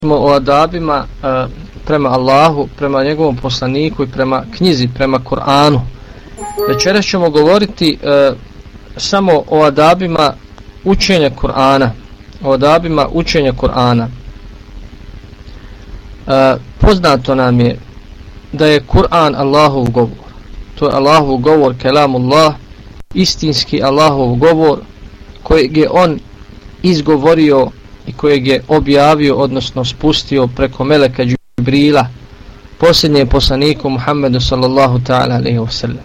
smo o adabima prema Allahu, prema njegovom poslaniku i prema knjizi, prema Kur'anu. Večeras ćemo govoriti samo o adabima učenja Kur'ana. O adabima učenja Kur'ana. Poznato nam je da je Kur'an Allahov govor. To je Allahov govor, kelamullah, istinski Allahov govor kojeg je on izgovorio i kojeg je objavio, odnosno spustio preko meleka Džibrila, posljednjem poslaniku Muhammedu sallallahu ta'ala alaihi wa sallam.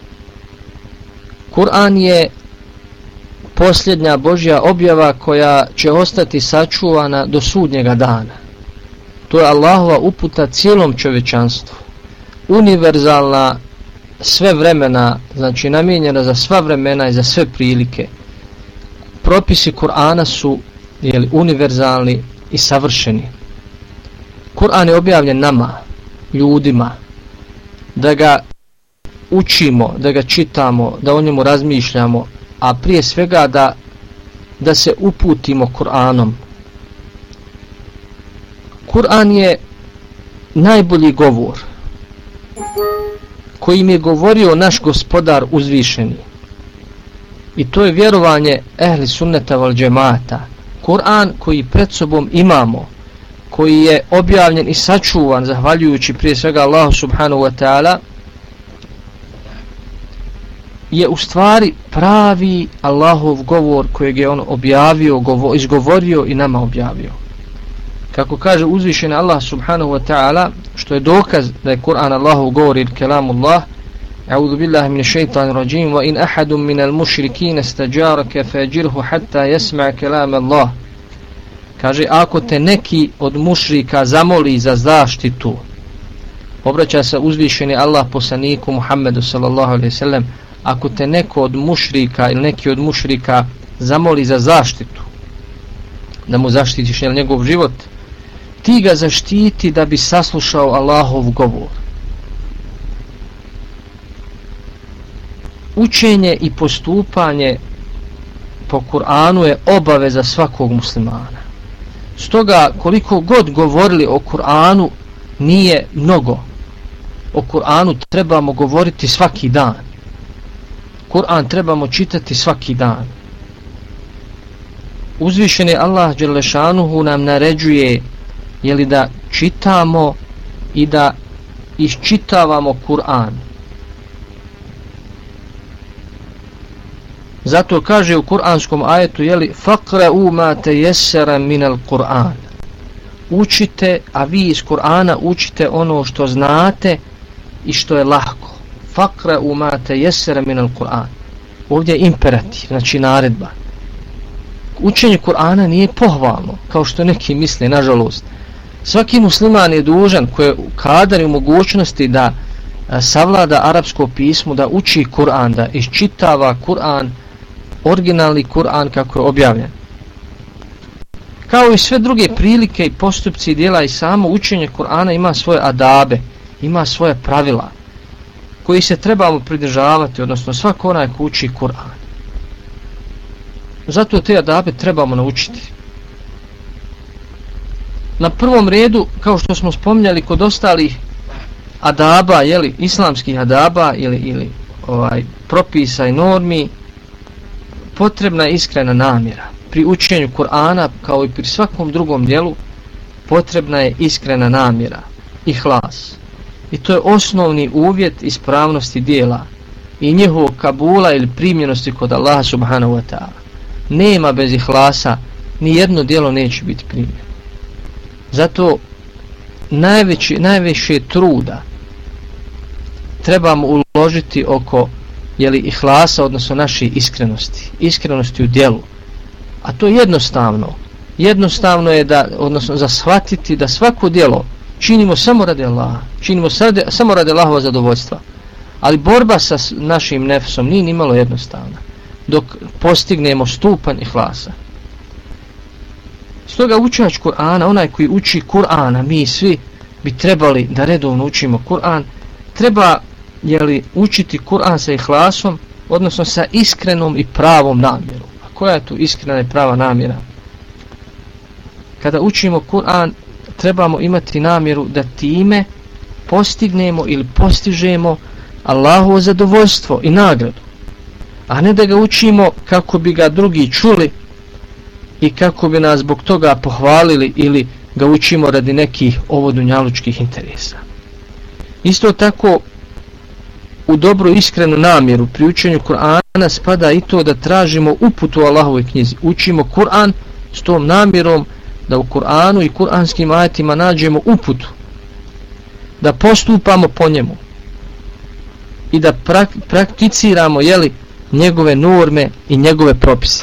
Kur'an je posljednja Božja objava koja će ostati sačuvana do sudnjega dana. To je Allahova uputa cijelom čovječanstvu. Univerzalna, sve vremena, znači namijenjena za sva vremena i za sve prilike. Propisi Kur'ana su univerzalni i savršeni. Kur'an je objavljen nama, ljudima, da ga učimo, da ga čitamo, da o njemu razmišljamo, a prije svega da se uputimo Kur'anom. Kur'an je najbolji govor kojim je govorio naš gospodar uzvišeni. I to je vjerovanje ehli sunneta val džemata. Kur'an koji pred sobom imamo, koji je objavljen i sačuvan zahvaljujući prije svega Allahu subhanahu wa ta'ala, je u stvari pravi Allahov govor kojeg je on objavio, izgovorio i nama objavio. Kako kaže uzvišeni Allah subhanahu wa ta'ala, što je dokaz da je Kur'an Allahov govor ili kelamullah, A'udhu billahi minash shaitanir rajim, wa in ahadun minal mushrikeen istajaraka fajirhu hatta yasma' kalam Allah. Kaže, ako te neki od mušrika zamoli za zaštitu, obraća se uzvišeni Allah poslaniku Muhammedu sallallahu alejhi ve sellem, ako te neko od mušrika ili neki od mušrika zamoli za zaštitu, da mu zaštitiš njegov život, ti ga zaštiti da bi saslušao Allahov govor. Učenje i postupanje po Kur'anu je obaveza svakog muslimana. Stoga koliko god govorili o Kur'anu nije mnogo. O Kur'anu trebamo govoriti svaki dan. Kur'an trebamo čitati svaki dan. Uzvišeni Allah dželle šanuhu nam naređuje da čitamo i da iščitavamo Kur'an. Zato kaže u kuranskom ajetu faqra'u ma tayassara min al-Qur'an. Učite, a vi iz Kur'ana učite ono što znate i što je lahko. Faqra'u ma tayassara min al-Qur'an. Ovdje je imperativ, znači naredba. Učenje Kur'ana nije pohvalno, kao što neki misle, nažalost. Svaki musliman je dužan koji je kadar i mogućnosti da savlada arapsko pismo, da uči Kur'an, da iščitava Kur'an, originalni Kur'an kako je objavljen. Kao i sve druge prilike i postupci i djela, i samo učenje Kur'ana ima svoje adabe, ima svoje pravila koji se trebamo pridržavati, odnosno svako onaj ko uči Kur'an. Zato te adabe trebamo naučiti. Na prvom redu, kao što smo spominjali kod ostalih adaba, islamskih adaba ili propisa i normi, potrebna je iskrena namjera. Pri učenju Kur'ana, kao i pri svakom drugom djelu, potrebna je iskrena namjera, ihlas. I to je osnovni uvjet ispravnosti djela i njihovog kabula ili primljenosti kod Allaha subhanahu wa ta'ala. Nema bez ihlasa, ni jedno djelo neće biti primljeno. Zato najviše truda trebamo uložiti oko ihlasa, odnosno naše iskrenosti u djelu. A to je jednostavno je za shvatiti da svako djelo činimo samo radi Allaha, činimo samo radi Allahova zadovoljstva. Ali borba sa našim nefsom nije nimalo jednostavna dok postignemo stupanj ihlasa. Stoga učač Kur'ana, onaj koji uči Kur'ana, mi svi bi trebali da redovno učimo Kur'an, treba učiti Kur'an sa ihlasom, odnosno sa iskrenom i pravom namjerom. A koja je tu iskrena i prava namjera? Kada učimo Kur'an, trebamo imati namjeru da time postignemo ili postižemo Allahovo zadovoljstvo i nagradu, a ne da ga učimo kako bi ga drugi čuli i kako bi nas zbog toga pohvalili ili ga učimo radi nekih ovodunjalučkih interesa. Isto tako, u dobru iskrenu namjeru pri učenju Kur'ana spada i to da tražimo uputu u Allahovoj knjizi. Učimo Kur'an s tom namjerom da u Kur'anu i kur'anskim ajetima nađemo uputu, da postupamo po njemu i da prakticiramo njegove norme i njegove propise.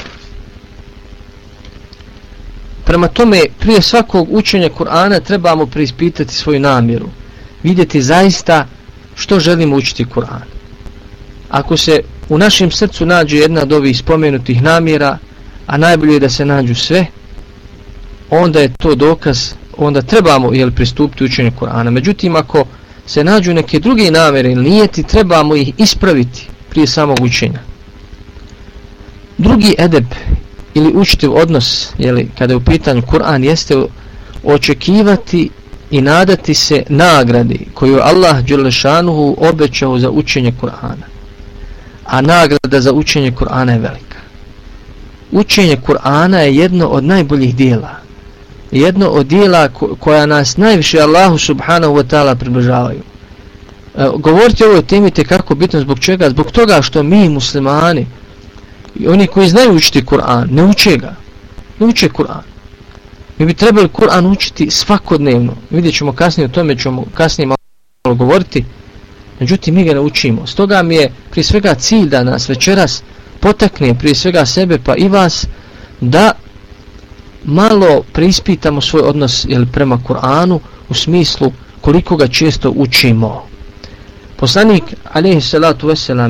Prema tome, prije svakog učenja Kur'ana trebamo preispitati svoju namjeru, vidjeti zaista što želimo učiti Kur'an. Ako se u našem srcu nađe jedna od ovih spomenutih namjera, a najbolje je da se nađu sve, onda je to dokaz, onda trebamo pristupiti učenju Kur'ana. Međutim, ako se nađu neke druge namjere ili nijeti, trebamo ih ispraviti prije samog učenja. Drugi edeb ili učitelj odnos, kada je u pitanju Kur'an, jeste očekivati i nadati se nagradi koju je Allah dželešanuhu obećao za učenje Kur'ana. A nagrada za učenje Kur'ana je velika. Učenje Kur'ana je jedno od najboljih dijela. Jedno od dijela koja nas najviše Allahu subhanahu wa ta'ala približavaju. Govoriti o ovoj temi tekako bitno zbog čega? Zbog toga što mi muslimani i oni koji znaju učiti Kur'an ne uče ga. Ne uče Kur'an. Mi bi trebali Kur'an učiti svakodnevno. Vidjet ćemo kasnije, o tome ćemo kasnije malo govoriti. Međutim, mi ga ne učimo. Stoga mi je prije svega cilj da nas večeras potakne prije svega sebe pa i vas da malo preispitamo svoj odnos prema Kur'anu u smislu koliko ga često učimo. Poslanik alejhi salatu vesselam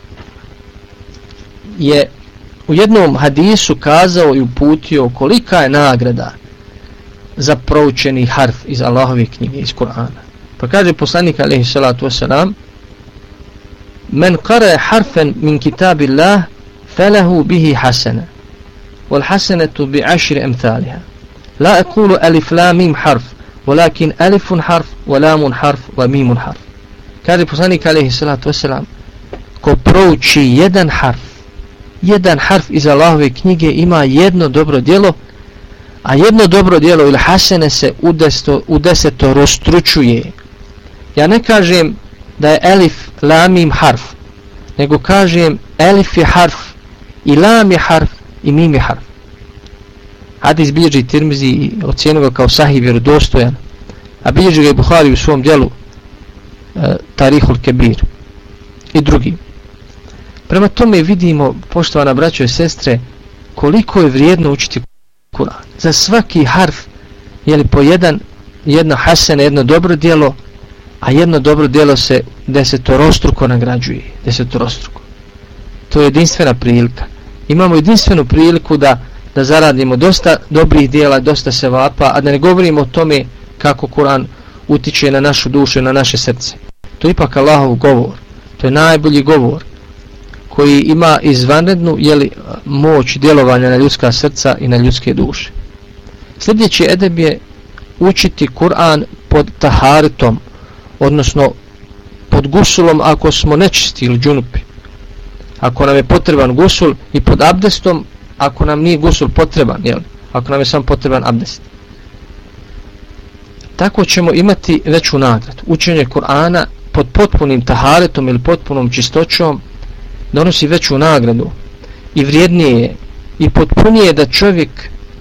je u jednom hadisu kazao i uputio kolika je nagrada za proučeni harf iz Allahove knjige, iz Kur'ana. Pa kaže poslanik alejhi salatu vesselam: "Men qara harfan min kitabillah falahu bihi hasana wal hasanatu bi 10 amthaliha. La aqulu alif lam mim harf, walakin alifun harf wa lamun harf wa mimun harf." Kaže poslanik alejhi salatu vesselam: ko prouči jedan harf iz Allahove knjige ima jedno dobro djelo, a jedno dobro djelo ili hasene se u desetorostručuje. Ja ne kažem da je elif lam mim harf, nego kažem elif je harf i lam je harf i mim je harf. Hadis bilježi Tirmizi i ocjenio ga kao sahih, vjerodostojan, a bilježi ga i Buhari u svom djelu Tarihul Kebir i drugi. Prema tome vidimo, poštovana braćo i sestre, koliko je vrijedno učiti Kur'an. Za svaki harf po jedno hasene, jedno dobro djelo, a jedno dobro djelo se desetorostruko nagrađuje. Desetorostruko. To je jedinstvena prilika. Imamo jedinstvenu priliku da zaradimo dosta dobrih djela, dosta sevapa, a da ne govorimo o tome kako Kur'an utiče na našu dušu i na naše srce. To je ipak Allahov govor. To je najbolji govor koji ima izvanrednu moć djelovanja na ljudska srca i na ljudske duše. Sljedeći edeb je učiti Kur'an pod taharetom, odnosno pod gusulom ako smo nečisti ili džunupi. Ako nam je potreban gusul, i pod abdestom ako nam nije gusul potreban, ako nam je sam potreban abdest. Tako ćemo imati veću nagradu. Učenje Kur'ana pod potpunim taharetom ili potpunom čistoćom donosi veću nagradu i vrijednije je i potpunije da čovjek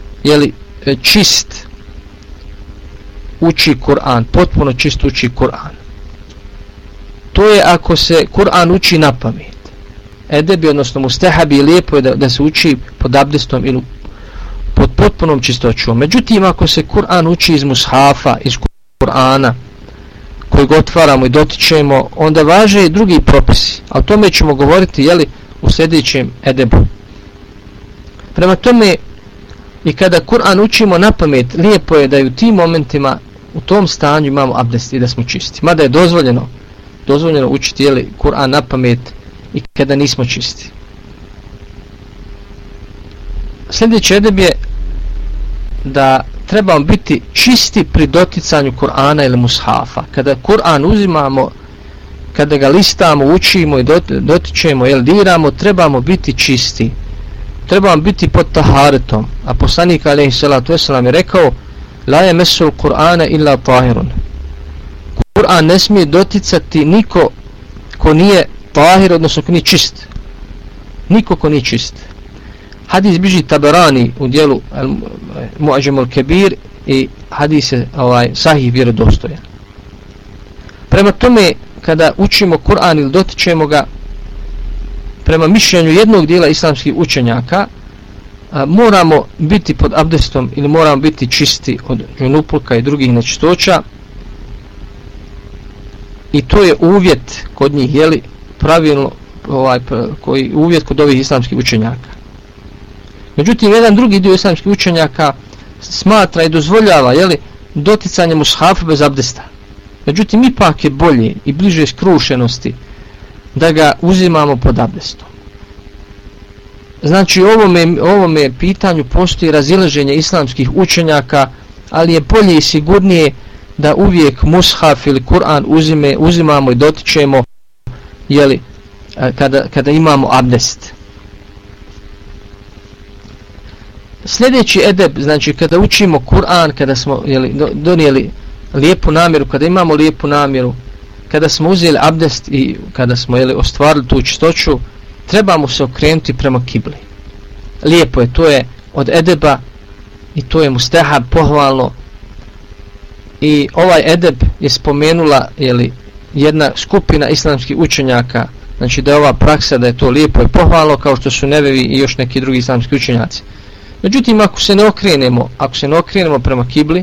čist uči Kur'an, potpuno čist uči Kur'an. To je ako se Kur'an uči na pamet. Edebi, odnosno mustehabi, lijepo je da se uči pod abdestom ili pod potpunom čistoćom. Međutim, ako se Kur'an uči iz mushafa, iz Kur'ana kojeg otvaramo i dotičemo, onda važe i drugi propisi. A o tome ćemo govoriti u sljedećem edebu. Prema tome, i kada Kur'an učimo na pamet, lijepo je da i u tim momentima, u tom stanju imamo abdest i da smo čisti. Mada je dozvoljeno učiti Kur'an na pamet i kada nismo čisti. Sljedeći edeb je da trebamo biti čisti pri doticanju Kur'ana ili mushafa. Kada Kur'an uzimamo, kada ga listamo, učimo i dotičemo ili diramo, trebamo biti čisti. Trebamo biti pod taharetom. A poslanik alejhi salatu vesselam je rekao: la yamassul Qur'ana illa tahirun. Kur'an ne smije doticati niko ko nije tahir, odnosno ko nije čist. Niko ko nije čist. Hadis bilježi Tabarani u dijelu Mu'adžem al-Kebir i hadis je sahih, vjerodostojan. Prema tome, kada učimo Kur'an ili dotičemo ga, prema mišljenju jednog dijela islamskih učenjaka, moramo biti pod abdestom ili moramo biti čisti od džunupluka i drugih nečistoća, i to je uvjet kod njih, jeli, pravilno, koji uvjet kod ovih islamskih učenjaka. Međutim, jedan drugi dio islamskih učenjaka smatra i dozvoljava, jeli, doticanje mushafa bez abdesta. Međutim, ipak je bolje i bliže skrušenosti da ga uzimamo pod abdestom. Znači, ovome pitanju postoji razilaženje islamskih učenjaka, ali je bolje i sigurnije da uvijek mushaf ili Kur'an uzimamo i dotičemo, jeli, kada imamo abdest. Sljedeći edeb, znači kada učimo Kur'an, kada smo, jeli, donijeli lijepu namjeru, kada imamo lijepu namjeru, kada smo uzeli abdest i kada smo, jeli, ostvarili tu čistoću, trebamo se okrenuti prema kibli. Lijepo je, to je od edeba i to je mustahab, pohvalno. I ovaj edeb je spomenula, jeli, jedna skupina islamskih učenjaka, znači da je ova praksa, da je to lijepo i pohvalno, kao što su Nevevi i još neki drugi islamski učenjaci. Međutim, ako se ne okrenemo prema kibli,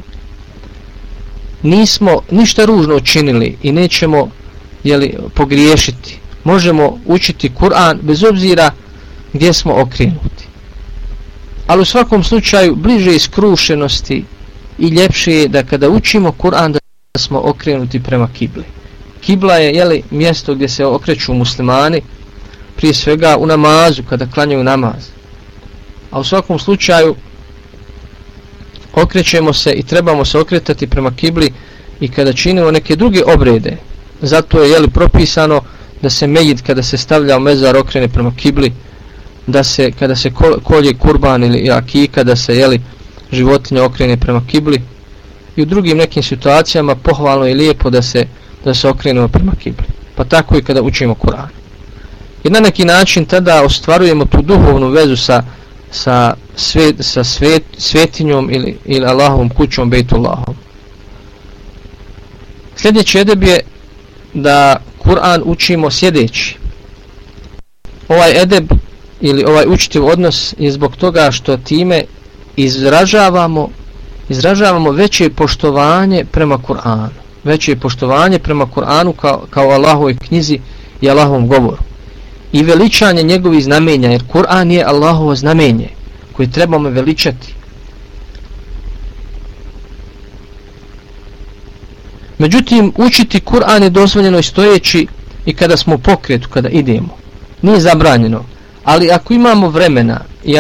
nismo ništa ružno učinili i nećemo, jeli, pogriješiti. Možemo učiti Kur'an bez obzira gdje smo okrenuti. Ali u svakom slučaju bliže iskrušenosti i ljepše je da kada učimo Kur'an da smo okrenuti prema kibli. Kibla je, jeli, mjesto gdje se okreću muslimani, prije svega u namazu, kada klanjaju namaz. A u svakom slučaju okrećemo se i trebamo se okretati prema kibli i kada činimo neke druge obrede. Zato je, jeli, propisano da se mejit kada se stavlja u mezar okrene prema kibli, da se kada se kolje kurban ili akika, da se, jeli, životinja okrene prema kibli, i u drugim nekim situacijama pohvalno je lijepo da se okrenemo prema kibli. Pa tako i kada učimo Kur'an. I na neki način tada ostvarujemo tu duhovnu vezu sa svetinjom ili Allahovom kućom, Bejtullahom. Sljedeći edeb je da Kur'an učimo sjedeći. Ovaj edeb ili ovaj učitelj odnos je zbog toga što time izražavamo veće poštovanje prema Kur'anu. Veće poštovanje prema Kur'anu kao Allahovoj knjizi i Allahovom govoru. I veličanje njegovih znamenja, jer Kur'an je Allahovo znamenje koje trebamo veličati. Međutim, učiti Kur'an je dozvoljeno i stojeći i kada smo u pokretu, kada idemo. Nije zabranjeno, ali ako imamo vremena i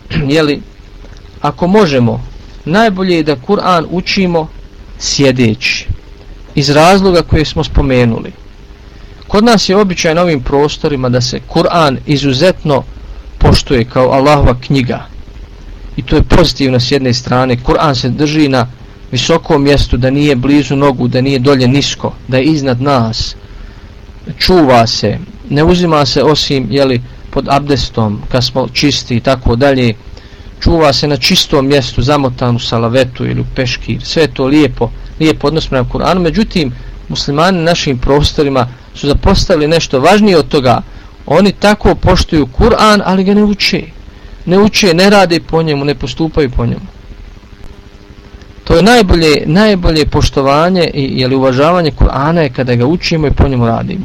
ako možemo, najbolje je da Kur'an učimo sjedeći, iz razloga koje smo spomenuli. Kod nas je običaj na ovim prostorima da se Kur'an izuzetno poštuje kao Allahova knjiga. I to je pozitivno s jedne strane. Kur'an se drži na visokom mjestu, da nije blizu nogu, da nije dolje nisko, da je iznad nas. Čuva se, ne uzima se osim, jeli, pod abdestom, kad smo čisti i tako dalje. Čuva se na čistom mjestu, zamotan u salavetu ili u peškir. Sve je to lijepo odnos prema Kur'anu. Međutim, muslimani na našim prostorima su zapostavili nešto važnije od toga. Oni tako poštuju Kur'an, ali ga ne uče, ne rade po njemu, ne postupaju po njemu. To je najbolje poštovanje i uvažavanje Kur'ana je kada ga učimo i po njemu radimo.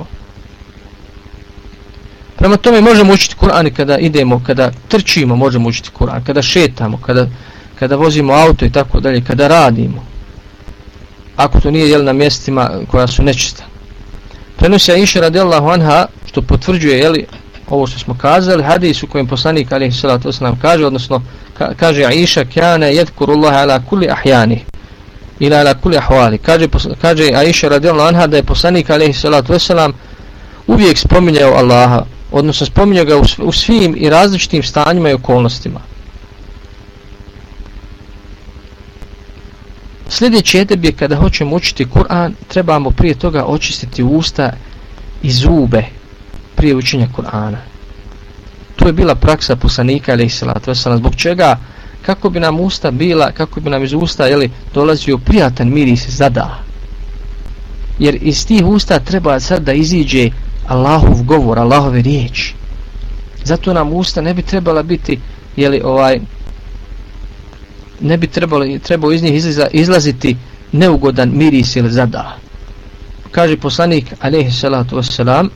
Prema tome možemo učiti Kur'an i kada idemo, kada trčimo možemo učiti Kur'an, kada šetamo, kada vozimo auto i tako dalje, kada radimo. Ako to nije, jel, na mjestima koja su nečista. Prenosi Aisha radijallahu anha, što potvrđuje, jeli, ovo što smo kazali, hadis u kojem poslanik alejhi salatu vesselam kaže, odnosno kaže Aisha kana yadhkurullah ala kulli ahyani ila ala kulli ahwali. Kaže Aisha radijallahu anha da je poslanik alejhi salatu vesselam uvijek spominjao Allaha, odnosno spominjao ga u svim i različitim stanjima i okolnostima. Sljedeći edeb je kada hoćemo učiti Kur'an, trebamo prije toga očistiti usta i zube prije učenja Kur'ana. To je bila praksa poslanika alejhi salatu vesselam. Zbog čega? Kako bi nam usta bila, kako bi nam iz usta dolazio prijatan miris zada. Jer iz tih usta treba sad da iziđe Allahov govor, Allahove riječi. Zato nam usta ne bi trebala biti ne bi trebao iz njih izlaziti neugodan miris ili zada. Kaže poslanik alejhi salatu vesselam,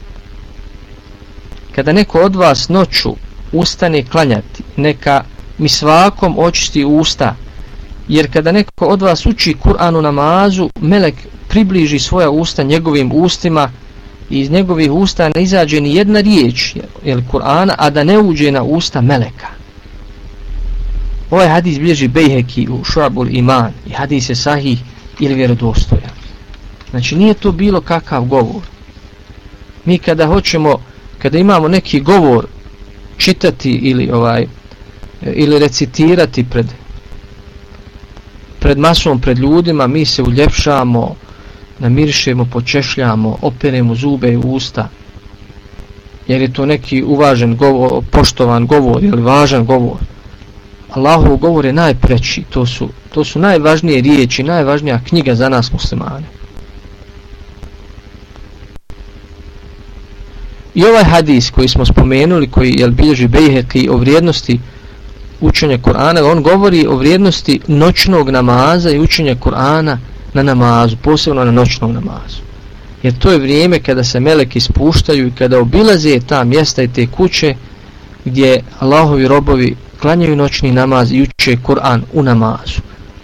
kada neko od vas noću ustane klanjati, neka mi svakom očisti usta, jer kada neko od vas uči Kur'an u namazu, melek približi svoja usta njegovim ustima i iz njegovih usta ne izađe ni jedna riječ Kur'ana, a da ne uđe na usta meleka. Ovaj hadis bilježi Bejheki u Šu'abul Iman i hadis je sahih ili vjerodostojan. Znači nije to bilo kakav govor. Mi kada imamo neki govor čitati ili recitirati pred masom, pred ljudima, mi se uljepšamo, namirišemo, počešljamo, operemo zube i usta, jer je to neki uvažen govor, poštovan govor ili važan govor. Allahov govor je najpreći, to su najvažnije riječi, najvažnija knjiga za nas muslimane. I ovaj hadis koji smo spomenuli, koji bilježi Bejheki o vrijednosti učenja Kur'ana, on govori o vrijednosti noćnog namaza i učenja Kur'ana na namazu, posebno na noćnom namazu. Jer to je vrijeme kada se meleki spuštaju i kada obilaze ta mjesta i te kuće gdje Allahovi robovi klanjaju noćni namaz i uče Kur'an u namazu.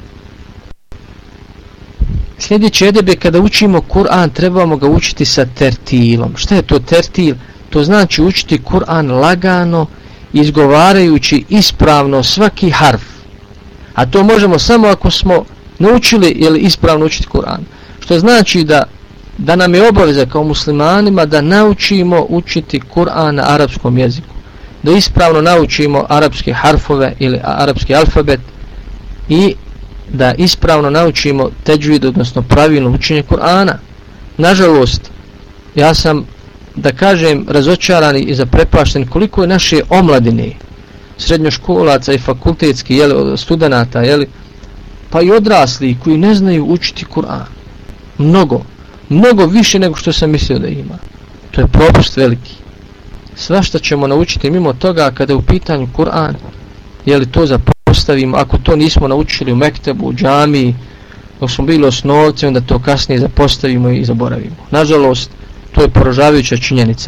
Sljedeći edeb je kada učimo Kur'an, trebamo ga učiti sa tertilom. Šta je to tertil? To znači učiti Kur'an lagano, izgovarajući ispravno svaki harf. A to možemo samo ako smo naučili ispravno učiti Kur'an. Što znači da nam je obaveza kao muslimanima da naučimo učiti Kur'an na arapskom jeziku. Da ispravno naučimo arapske harfove ili arapski alfabet i da ispravno naučimo teđvid, odnosno pravilno učenje Kur'ana. Nažalost, ja sam, da kažem, razočaran i zaprepašten koliko je naše omladine, srednjoškolaca i fakultetskih studenata, pa i odrasli koji ne znaju učiti Kur'an. Mnogo više nego što sam mislio da ima. To je propust veliki. Svašta ćemo naučiti mimo toga kada je u pitanju Kur'an, to zapostavimo, ako to nismo naučili u mektebu, u džamiji, dok smo bili osnovci, onda to kasnije zapostavimo i zaboravimo. Nažalost, to je poražavajuća činjenica.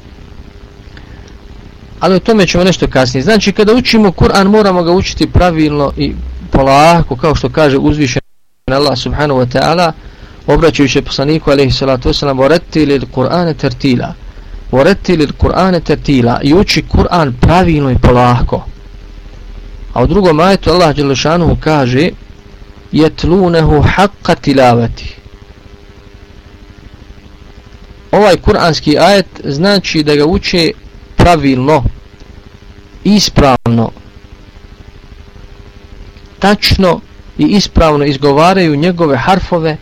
Ali o tome ćemo nešto kasnije. Znači, kada učimo Kur'an, moramo ga učiti pravilno i polako, kao što kaže uzvišen Allah subhanahu wa ta'ala, obraćajući poslaniku alejhi salatu vesselam, "Warattilil Qur'ana tartila." Warattilil Qur'ana tartila, i uči Kur'an pravilno i polako. A u drugom ajetu Allah dželle šanuhu kaže: "Yatlunahu haqqa tilavati." Ovaj kuranski ajet znači da ga uče pravilno, ispravno, tačno i ispravno izgovaraju njegove harfove.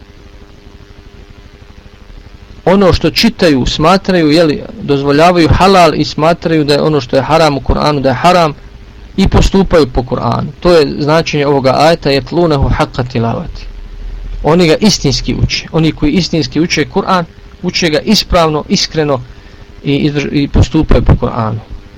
Ono što čitaju smatraju, dozvoljavaju halal i smatraju da je ono što je haram u Kur'anu da je haram i postupaju po Kur'anu. To je značenje ovoga ajeta, yatlunahu haqqa tilavati. Oni ga istinski uče. Oni koji istinski uče Kur'an, uče ga ispravno, iskreno i postupaju po Kur'anu.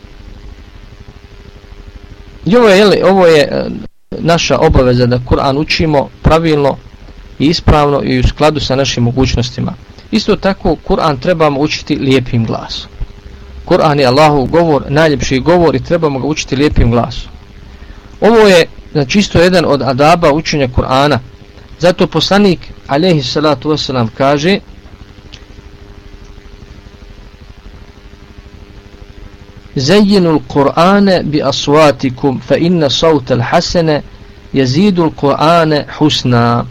I ovo je naša obaveza da Kur'an učimo pravilno i ispravno i u skladu sa našim mogućnostima. Isto tako Kur'an trebamo učiti lijepim glasom. Kur'an je Allahov govor, najljepši govor, i trebamo ga učiti lijepim glasom. Ovo je čisto jedan od adaba učenja Kur'ana. Zato poslanik alejhi salatu vesselam kaže: Zayyinul Qur'ane bi aswatikum fa inna sawta al-hasana yazidul Qur'ane husna.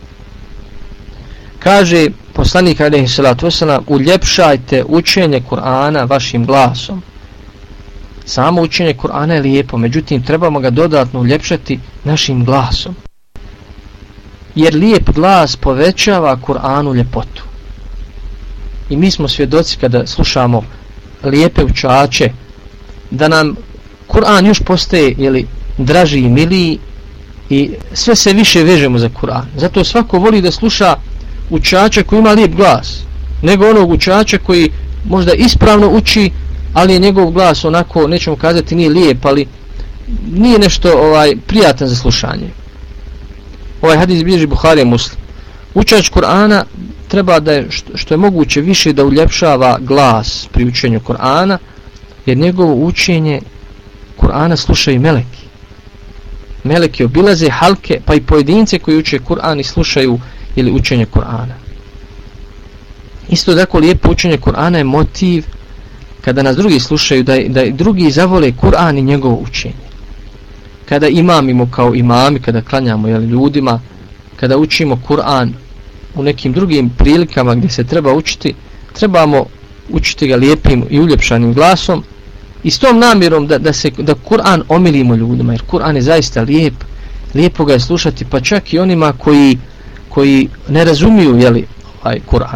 Kaže poslanik alejhi salatu vesselam, uljepšajte učenje Kur'ana vašim glasom. Samo učenje Kur'ana je lijepo, međutim trebamo ga dodatno uljepšati našim glasom. Jer lijep glas povećava Kur'anu ljepotu. I mi smo svjedoci kada slušamo lijepe učače, da nam Kur'an još postaje draži i miliji i sve se više vežemo za Kur'an. Zato svako voli da sluša učača koji ima lijep glas, nego onog učača koji možda ispravno uči, ali je njegov glas onako, nećemo kazati nije lijep, ali nije nešto prijatan za slušanje. Ovaj hadis bilježi Buharija Muslim. Učač Kur'ana treba da je što je moguće više da uljepšava glas pri učenju Kur'ana, jer njegovo učenje Kur'ana slušaju meleki. Meleki obilaze halke, pa i pojedince koji uče Kur'an i slušaju ili učenje Kur'ana. Isto tako lijepo učenje Kur'ana je motiv kada nas drugi slušaju da drugi zavole Kur'an i njegovo učenje. Kada imamimo kao imami, kada klanjamo ljudima, kada učimo Kur'an u nekim drugim prilikama gdje se treba učiti, trebamo učiti ga lijepim i uljepšanim glasom i s tom namjerom da Kur'an omilimo ljudima, jer Kur'an je zaista lijep, lijepo ga je slušati, pa čak i onima koji ne razumiju Kur'an.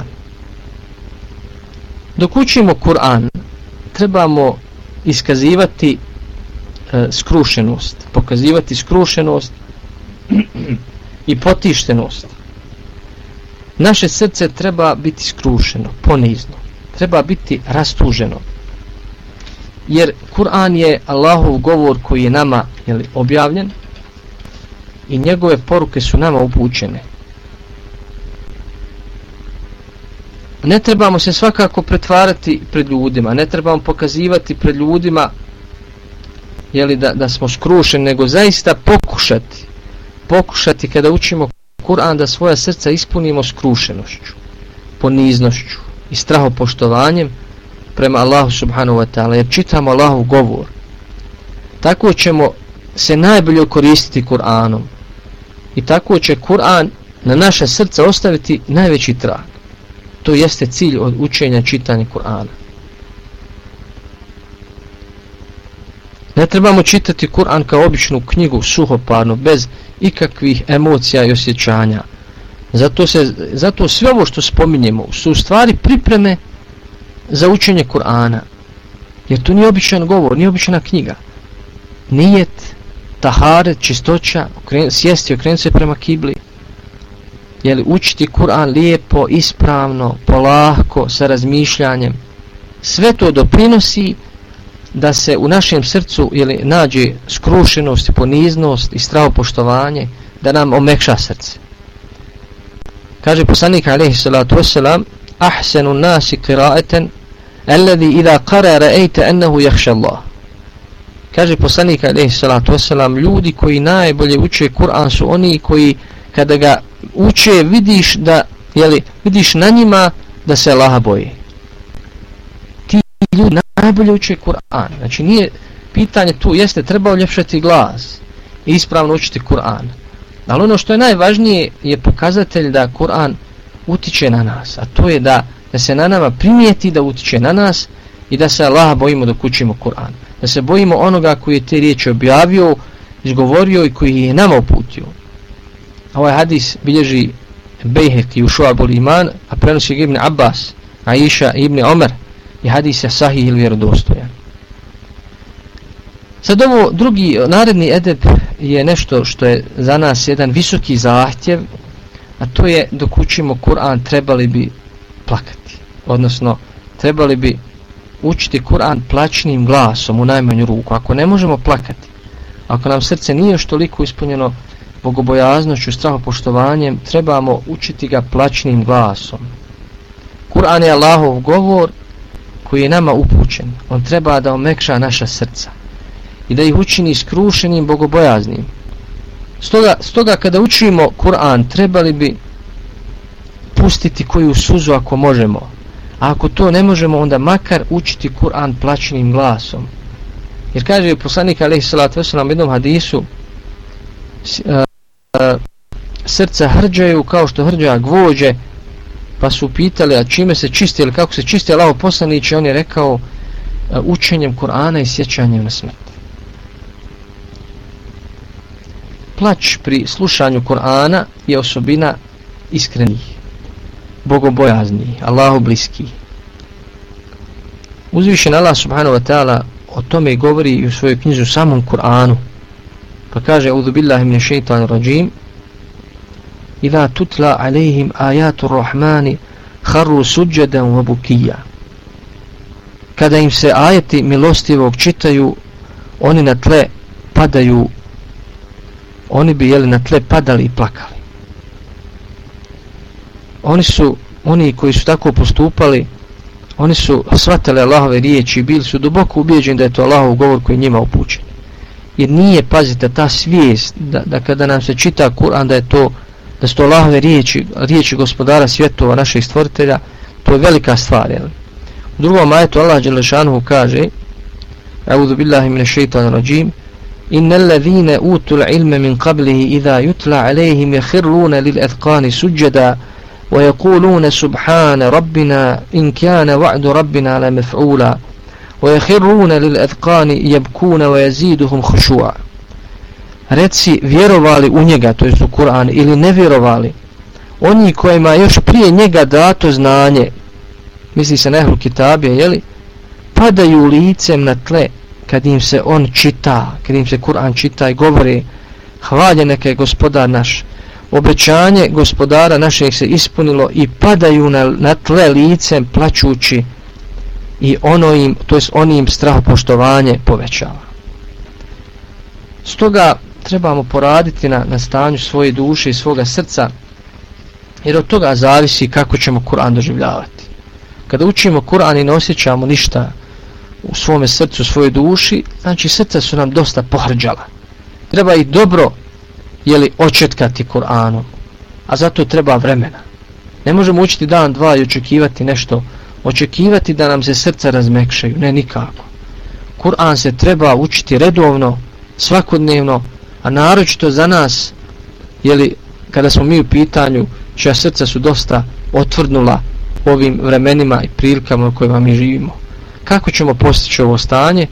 Dok učimo Kur'an, trebamo iskazivati skrušenost, pokazivati skrušenost i potištenost. Naše srce treba biti skrušeno, ponizno, treba biti rastuženo. Jer Kur'an je Allahov govor koji je nama objavljen i njegove poruke su nama upućene. Ne trebamo se svakako pretvarati pred ljudima, ne trebamo pokazivati pred ljudima da smo skrušeni, nego zaista pokušati kada učimo Kur'an da svoja srca ispunimo skrušenošću, poniznošću i strahopoštovanjem prema Allahu subhanahu wa ta'ala, jer čitamo Allahov govor. Tako ćemo se najbolje koristiti Kur'anom i tako će Kur'an na naše srce ostaviti najveći trag. To jeste cilj od učenja čitanja Kur'ana. Ne trebamo čitati Kur'an kao običnu knjigu, suhoparno, bez ikakvih emocija i osjećanja. Zato sve ovo što spominjemo su u stvari pripreme za učenje Kur'ana. Jer to nije običan govor, nije obična knjiga. Nijet, taharet, čistoća, sjesti, okrenuti se prema kibli. Učiti Kur'an lijepo, ispravno, polako, sa razmišljanjem. Sve to doprinosi da se u našem srcu nađe skrušenost, poniznost i strahopoštovanje, da nam omekša srce. Kaže poslanik alejhi salatu vesselam: ahsanu nasi qira'atan alladhi idha qara ra'aita annahu yakhsha Allah. Kaže poslanik alejhi salatu vesselam, ljudi koji najbolje uče Kur'an su oni koji kada ga uče vidiš vidiš na njima da se Allaha boje. Ti ljudi najbolje uče Kur'an. Znači nije pitanje tu, jeste treba uljepšati glas i ispravno učiti Kur'an. Ali ono što je najvažnije je pokazatelj da Kur'an utiče na nas, a to je da se na nama primijeti da utiče na nas i da se Allaha bojimo dok učimo Kur'an. Da se bojimo onoga koji je te riječi objavio, izgovorio i koji je nama uputio. Ovaj hadis bilježi Bejheki u Šu'abul Iman, a prenosi Ibn Abbas, Aisha i Ibn Omer, i hadis je sahih ili vjerodostojan. Sad ovo drugi, naredni edeb je nešto što je za nas jedan visoki zahtjev, a to je dok učimo Kur'an trebali bi plakati. Odnosno, trebali bi učiti Kur'an plaćnim glasom u najmanju ruku. Ako ne možemo plakati, ako nam srce nije još toliko ispunjeno bogobojaznošću, strahopoštovanjem, trebamo učiti ga plaćnim glasom. Kur'an je Allahov govor koji je nama upućen. On treba da omekša naša srca i da ih učini skrušenim, bogobojaznim. Stoga kada učimo Kur'an trebali bi pustiti koju suzu ako možemo, A ako to ne možemo, onda makar učiti Kur'an plaćenim glasom. Jer kaže poslanik alejhi salatu vesselam u jednom hadisu, srca hrđaju kao što hrđa gvođe, pa su pitali a čime se čisti ili kako se čisti Allahov poslaniče, on je rekao učenjem Kur'ana i sjećanjem na smrt. Plać pri slušanju Kur'ana je osobina iskrenih, bogobojazni, Allahu bliski. Uzvišen Allah subhanahu wa ta'ala o tome govori i u svojoj knjizi u samom Kur'anu. Pa kaže: "A'udhu billahi minash shaitanir rajim. Idha tutla alayhim ayatur rahmani kharru sujadan wa bukiya." Kada im se ajeti milostivog čitaju, oni na tle padaju, oni bi na tle padali i plakali. Oni koji su tako postupali, oni su shvatili Allahove riječi i bili su duboko ubijeđeni da je to Allahov govor koji njima upućen. Jer nije, pazite, ta svijest da kada nam se čita Kur'an da su to Allahove riječi gospodara svjetova, naših stvoritelja, to je velika stvar. Jel? U drugom ajetu Allah dželle šanuhu kaže: "A'udhu billahi minash shaitanir rajim. Innal ladhina utul ilma min qablihi idha yutla alayhim yakhruna lil adqani sujada wa yaquluna subhana rabbina in kana wa'du rabbina la maf'ula wa yakhruna lil adqani yabkuna wa yaziduhum khushu'a." Reci, vjerovali u njega, to jest u Kur'an, ili ne vjerovali, oni kojima je još prije njega dato znanje, misli se na ehlu kitabije, jeli, padaju licem na tle kad im se on čita, kad im se Kur'an čita i govori: "Hvaljen neka je gospodar naš, obećanje gospodara našeg se ispunilo", i padaju na tle licem plačući, i oni im strahopoštovanje povećava. Stoga trebamo poraditi na stanju svoje duše i svoga srca, jer od toga zavisi kako ćemo Kur'an doživljavati. Kada učimo Kur'an i ne osjećamo ništa u svome srcu, u svojoj duši, znači srca su nam dosta pohrđala. Treba ih dobro očetkati Kur'anom, a zato treba vremena. Ne možemo učiti dan, dva i očekivati nešto, očekivati da nam se srca razmekšaju, ne, nikako. Kur'an se treba učiti redovno, svakodnevno, a naročito za nas, kada smo mi u pitanju, čija srca su dosta otvrdnula ovim vremenima i prilikama u kojima mi živimo. Kako ćemo postići ovo stanje?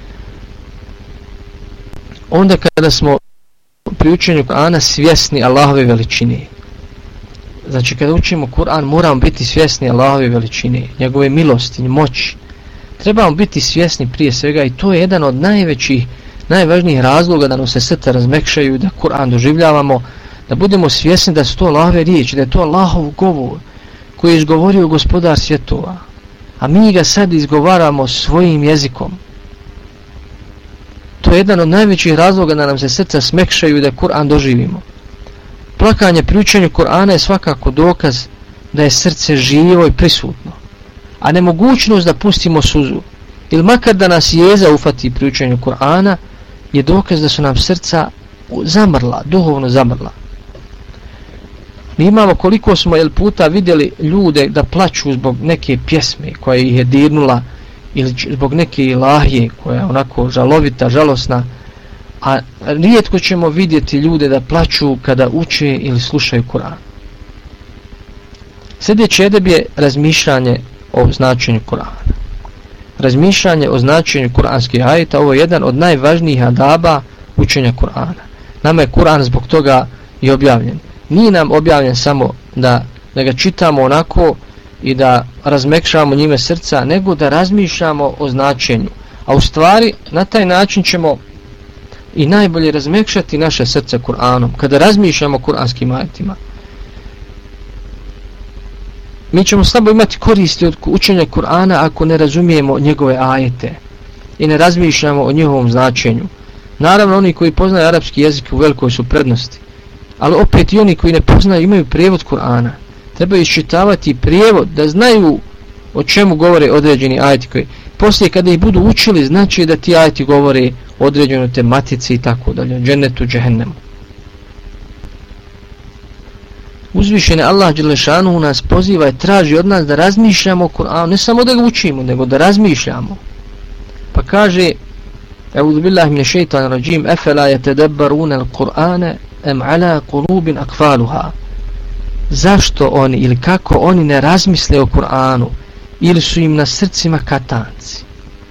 Onda kada smo pri učenju Kur'ana svjesni Allahove veličine. Znači kada učimo Kur'an moramo biti svjesni Allahove veličine, njegove milosti, moći. Trebamo biti svjesni prije svega, i to je jedan od najvažnijih razloga da nam se srca razmekšaju i da Kur'an doživljavamo, da budemo svjesni da su to Allahove riječi, da je to Allahov govor koji je izgovorio gospodar svjetova, a mi ga sad izgovaramo svojim jezikom. To je jedan od najvećih razloga da nam se srca smekšaju i da Kur'an doživimo. Plakanje pri učenju Kur'ana je svakako dokaz da je srce živo i prisutno, a nemogućnost da pustimo suzu ili makar da nas jeza ufati pri učenju Kur'ana je dokaz da su nam srca zamrla, duhovno zamrla. Mi imamo, koliko smo puta vidjeli ljude da plaću zbog neke pjesme koja ih je dirnula ili zbog neke ilahije koja je onako žalovita, žalosna, a rijetko ćemo vidjeti ljude da plaću kada uče ili slušaju Kur'an. Sljedeći edeb je razmišljanje o značenju Kur'ana. Razmišljanje o značenju kuranskih ajeta, ovo je jedan od najvažnijih adaba učenja Kur'ana. Nama je Kur'an zbog toga i objavljen. Nije nam objavljen samo da ga čitamo onako i da razmekšamo njime srca, nego da razmišljamo o značenju. A u stvari na taj način ćemo i najbolje razmekšati naše srce Kur'anom, kada razmišljamo o kuranskim ajetima. Mi ćemo slabo imati koristi od učenja Kur'ana ako ne razumijemo njegove ajete i ne razmišljamo o njihovom značenju. Naravno, oni koji poznaju arapski jezik u velikoj su prednosti, ali opet i oni koji ne poznaju imaju prijevod Kur'ana. Trebaju iščitavati prijevod da znaju o čemu govore određeni ajeti koji poslije kada ih budu učili znači da ti ajeti govore o određenoj tematici i tako dalje, džennetu, džehennemu. Uzvišeni Allah dželešanu nas poziva i traži od nas da razmišljamo o Kur'anu, ne samo da ga učimo, nego da razmišljamo. Pa kaže: A'udhu billahi minash shaitanir rajim, afala yatadabbaruna al-Qur'ana am ala qulubin aqfaluha. Zašto oni ili kako oni ne razmisle o Kur'anu, ili su im na srcima katanci?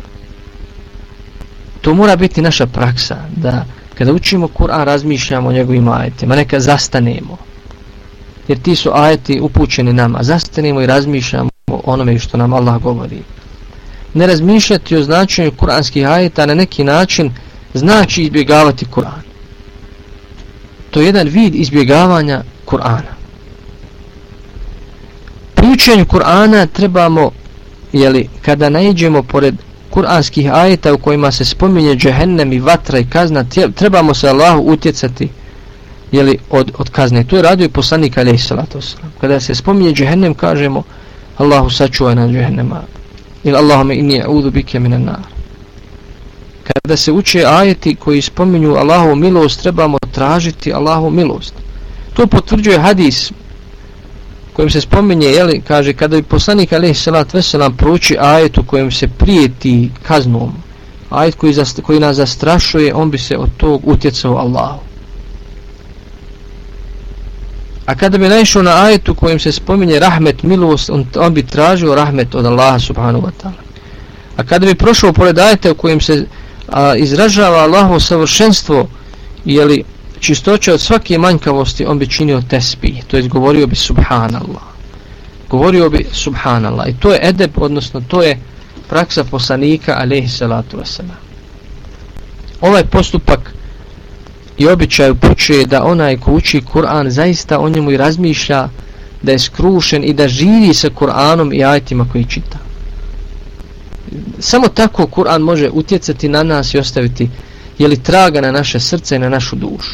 To mora biti naša praksa, da kada učimo Kur'an razmišljamo o njegovim ajetima, neka zastanemo. Jer ti su ajeti upućeni nama, zastanemo i razmišljamo o onome što nam Allah govori. Ne razmišljati o značenju kuranskih ajeta na neki način znači izbjegavati Kur'an. To je jedan vid izbjegavanja Kur'ana. Pri učenju Kur'ana trebamo, kada naiđemo pored kuranskih ajeta u kojima se spominje džehennem i vatra i kazna, trebamo se Allahu utjecati od kazne. To je radio i poslanik alejhi salatu vesselam. Kada se spominje džehennem, kažemo: Allahu sačuvaj nas džehennema, ili Allahume inni a'udhu bike minan nar. Kada se uče ajeti koji spominju Allahovu milost, trebamo tražiti Allahovu milost. To potvrđuje hadis kojim se spominje, kaže, kada bi poslanik alejhi salatu vesselam prouči ajet u kojem se prijeti kaznom, ajet koji nas zastrašuje, on bi se od tog utjecao Allahu. A kada bi naišao na ajetu kojim se spominje rahmet, milost, on bi tražio rahmet od Allaha subhanahu wa ta'ala. A kada bi prošao pored ajeta u kojem se izražava Allahovo savršenstvo, čistoća od svake manjkavosti, on bi činio tesbih, to jest govorio bi subhanallah. Govorio bi subhanallah. I to je edeb, odnosno to je praksa poslanika alejhi salatu vesselam. Ovaj postupak i običaj upućuje da onaj ko uči Kur'an zaista o njemu i razmišlja, da je skrušen i da živi sa Kur'anom i ajetima koji čita. Samo tako Kur'an može utjecati na nas i ostaviti traga na naše srce i na našu dušu.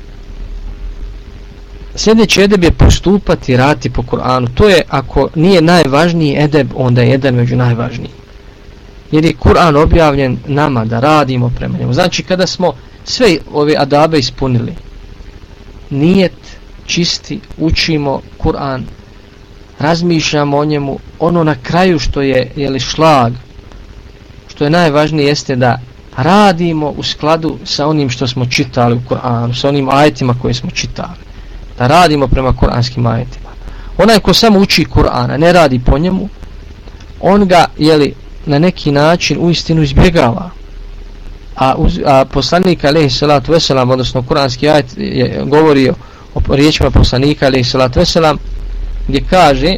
Sljedeći edeb je postupati i raditi po Kur'anu. To je, ako nije najvažniji edeb, onda je jedan među najvažnijim. Jer je Kur'an objavljen nama da radimo prema njemu. Znači, kada smo sve ove adabe ispunili, nijet čisti, učimo Kur'an, razmišljamo o njemu, ono na kraju što je šlag, što je najvažnije, jeste da radimo u skladu sa onim što smo čitali u Kur'anu, sa onim ajetima koje smo čitali. Da radimo prema kuranskim ajetima. Onaj ko samo uči Kur'ana, ne radi po njemu, on ga na neki način uistinu izbjegava. A poslanik alejhi salatu vesselam, odnosno kuranski ajet je govorio o riječima poslanika alejhi salatu vesselam, gdje kaže: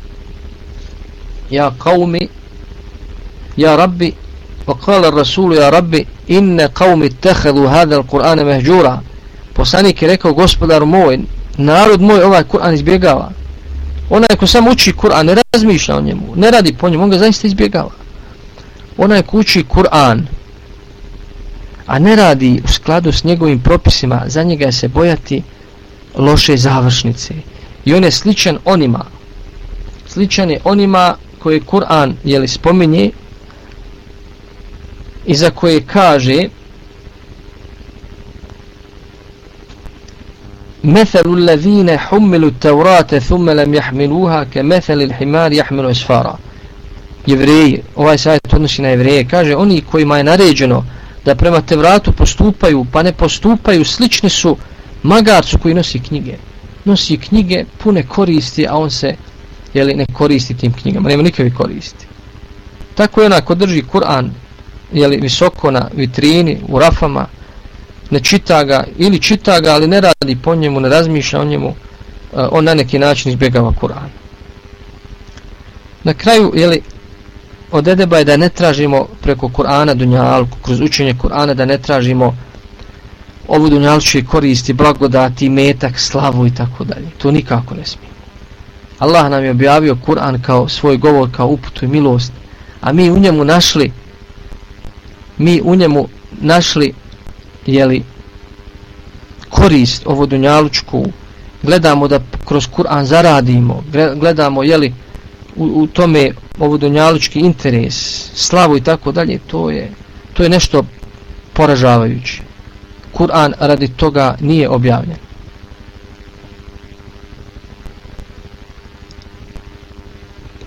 Ja qaumi, ja rabbi, wa qala ar-rasul ya rabbi inna qaumi ittakhadhu hadha al-Qur'ana mahjura. Poslanik je rekao: Gospodar moj, narod moj ovaj Kur'an izbjegava. Onaj ko samo uči Kur'an, ne razmišlja o njemu, ne radi po njemu, on ga zaista izbjegava. Onaj ko uči Kur'an, a ne radi u skladu s njegovim propisima, za njega se bojati loše završnice. I on je sličan onima koje Kur'an spominje i za koje kaže: مثل الذين حملوا التوراة ثم لم يحملوها كمثل الحمار يحمل أسفارا. Jevreji, ovaj sajt odnosi na Jevreje, kaže: oni kojima je naređeno da prema Tevratu postupaju, pa ne postupaju, slični su magarcu koji nosi knjige. Nosi knjige pune koristi, a on se ne koristi tim knjigama, nema nikakve koristi. Tako je onaj ko drži Kur'an visoko na vitrini, u rafama, ne čita ga ili čita ga, ali ne radi po njemu, ne razmišlja o njemu, on na neki način izbjegava Kur'an. Na kraju, od edeba je da ne tražimo preko Kur'ana dunjalku, kroz učenje Kur'ana da ne tražimo ovu dunjalčke koristi, blagodati, metak, slavu i tako dalje. To nikako ne smije. Allah nam je objavio Kur'an kao svoj govor, kao uputu i milost, a mi u njemu našli korist ovu dunjalučku, gledamo da kroz Kur'an zaradimo, gledamo u tome ovu dunjalučki interes, slavu i tako dalje, to je nešto poražavajuće. Kur'an radi toga nije objavljen.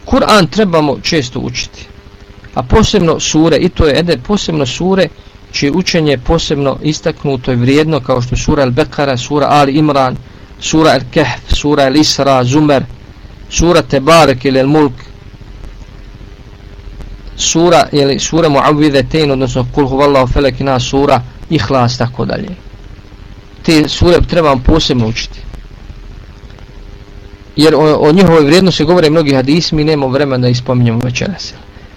Kur'an trebamo često učiti, a posebno sure, i to je posebno sure čije učenje posebno istaknuto i vrijedno, kao što je sura Al-Bekara, sura Ali Imran, sura Al-Kahf, sura Al-Isra, Zumer, sura Tebarek ili Al-Mulk, sura Mu'awwidhatain, odnosno Kul huvallahu felek i nas, sura Ihlas, tako dalje. Te sure trebamo posebno učiti, jer o njihovoj vrijednosti govore mnogi hadisi, mi nemamo vremena da ispominjemo večeras.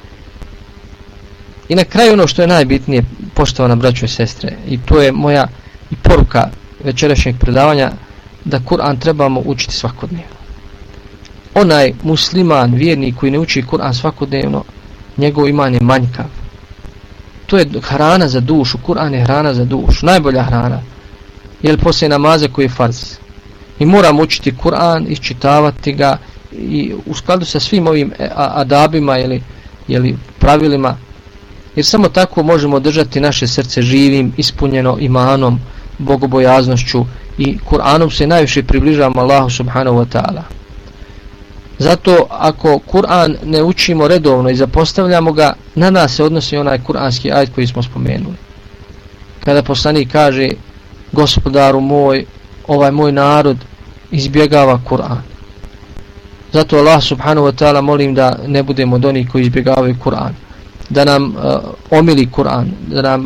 I na kraju ono što je najbitnije, poštovana braćo i sestre, i to je moja i poruka večerašnjeg predavanja, da Kur'an trebamo učiti svakodnevno. Onaj musliman, vjernik koji ne uči Kur'an svakodnevno, njegov iman je manjkav. To je hrana za dušu, Kur'an je hrana za dušu, najbolja hrana. Jer poslije namaza koji je farz. I moramo učiti Kur'an, iščitavati ga i u skladu sa svim ovim adabima ili pravilima, jer samo tako možemo držati naše srce živim, ispunjeno imanom, bogobojaznošću, i Kur'anom se najviše približavamo Allahu subhanahu wa ta'ala. Zato ako Kur'an ne učimo redovno i zapostavljamo ga, na nas se odnosi onaj kur'anski ajet koji smo spomenuli. Kada poslanik kaže: Gospodaru moj, ovaj moj narod izbjegava Kur'an. Zato Allah subhanahu wa ta'ala molim da ne budemo od onih koji izbjegavaju Kur'an, da nam omili Kur'an, da nam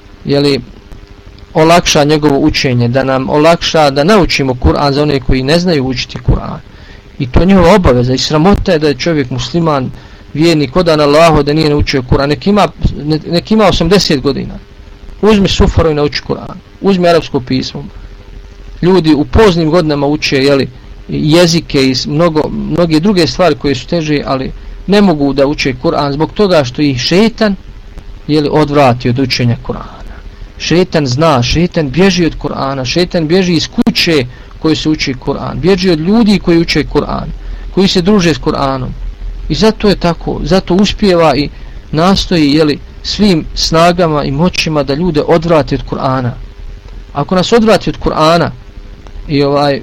olakša njegovo učenje, da nam olakša da naučimo Kur'an za one koji ne znaju učiti Kur'an. I to je njihova obaveza i sramota je da je čovjek musliman, vjernik, odan Allahu, da nije naučio Kur'an. Nek ima 80 godina. Uzmi sufaru i nauči Kur'an. Uzmi arapsko pismo. Ljudi u poznim godinama uče jezike i mnoge druge stvari koje su teže, ali ne mogu da uče Kur'an zbog toga što ih šejtan odvrati od učenja Kur'ana. Šejtan zna, šejtan bježi od Kur'ana, šejtan bježi iz kuće koji se uči Kur'an, bježi od ljudi koji uče Kur'an, koji se druže s Kur'anom. I zato je tako, zato uspijeva i nastoji svim snagama i moćima da ljude odvrati od Kur'ana. Ako nas odvrati od Kur'ana i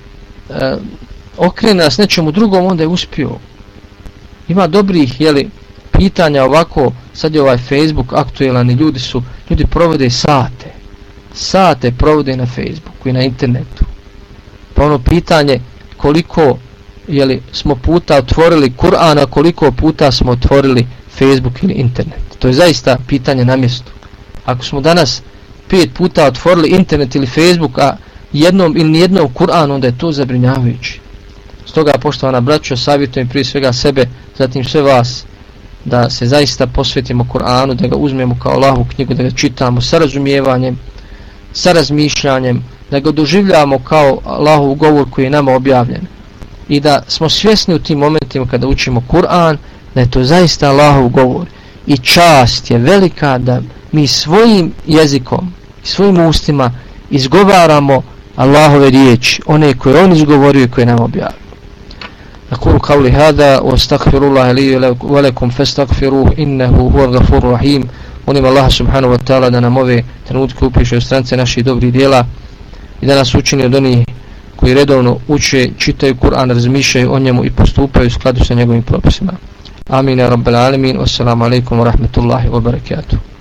okrene nas nečemu drugom, onda je uspio. Ima dobrih pitanja ovako, sad je ovaj Facebook aktuelan i ljudi provode sate provode na Facebooku i na internetu. Pa ono pitanje koliko smo puta otvorili Kur'ana, koliko puta smo otvorili Facebook ili internet. To je zaista pitanje na mjestu. Ako smo danas 5 puta otvorili internet ili Facebook, a jednom ili nijednom Kur'anu, onda je to zabrinjavajuće. Stoga, poštovana braćo, savjetujem prije svega sebe, zatim sve vas, da se zaista posvetimo Kur'anu, da ga uzmemo kao Allahovu knjigu, da ga čitamo sa razumijevanjem, sa razmišljanjem, da ga doživljamo kao Allahov govor koji je nama objavljen. I da smo svjesni u tim momentima kada učimo Kur'an, da je to zaista Allahov govor. I čast je velika da mi svojim jezikom i svojim ustima izgovaramo Allahove riječi, one koje on izgovorio i koje nam objavio. أقول قولي هذا واستغفر الله لي ولكم فاستغفروه إنه هو الغفور الرحيم. Molim Allah subhanahu wa ta'ala da nam ove trenutke upiše u strance naših dobrih djela i da nas učini od onih koji redovno uče, čitaju Kur'an, razmišljaju o njemu i postupaju u skladu sa njegovim propisima. Amin ya rabbal alamin. Wassalamu alaikum wa rahmatullahi wa barakatuh.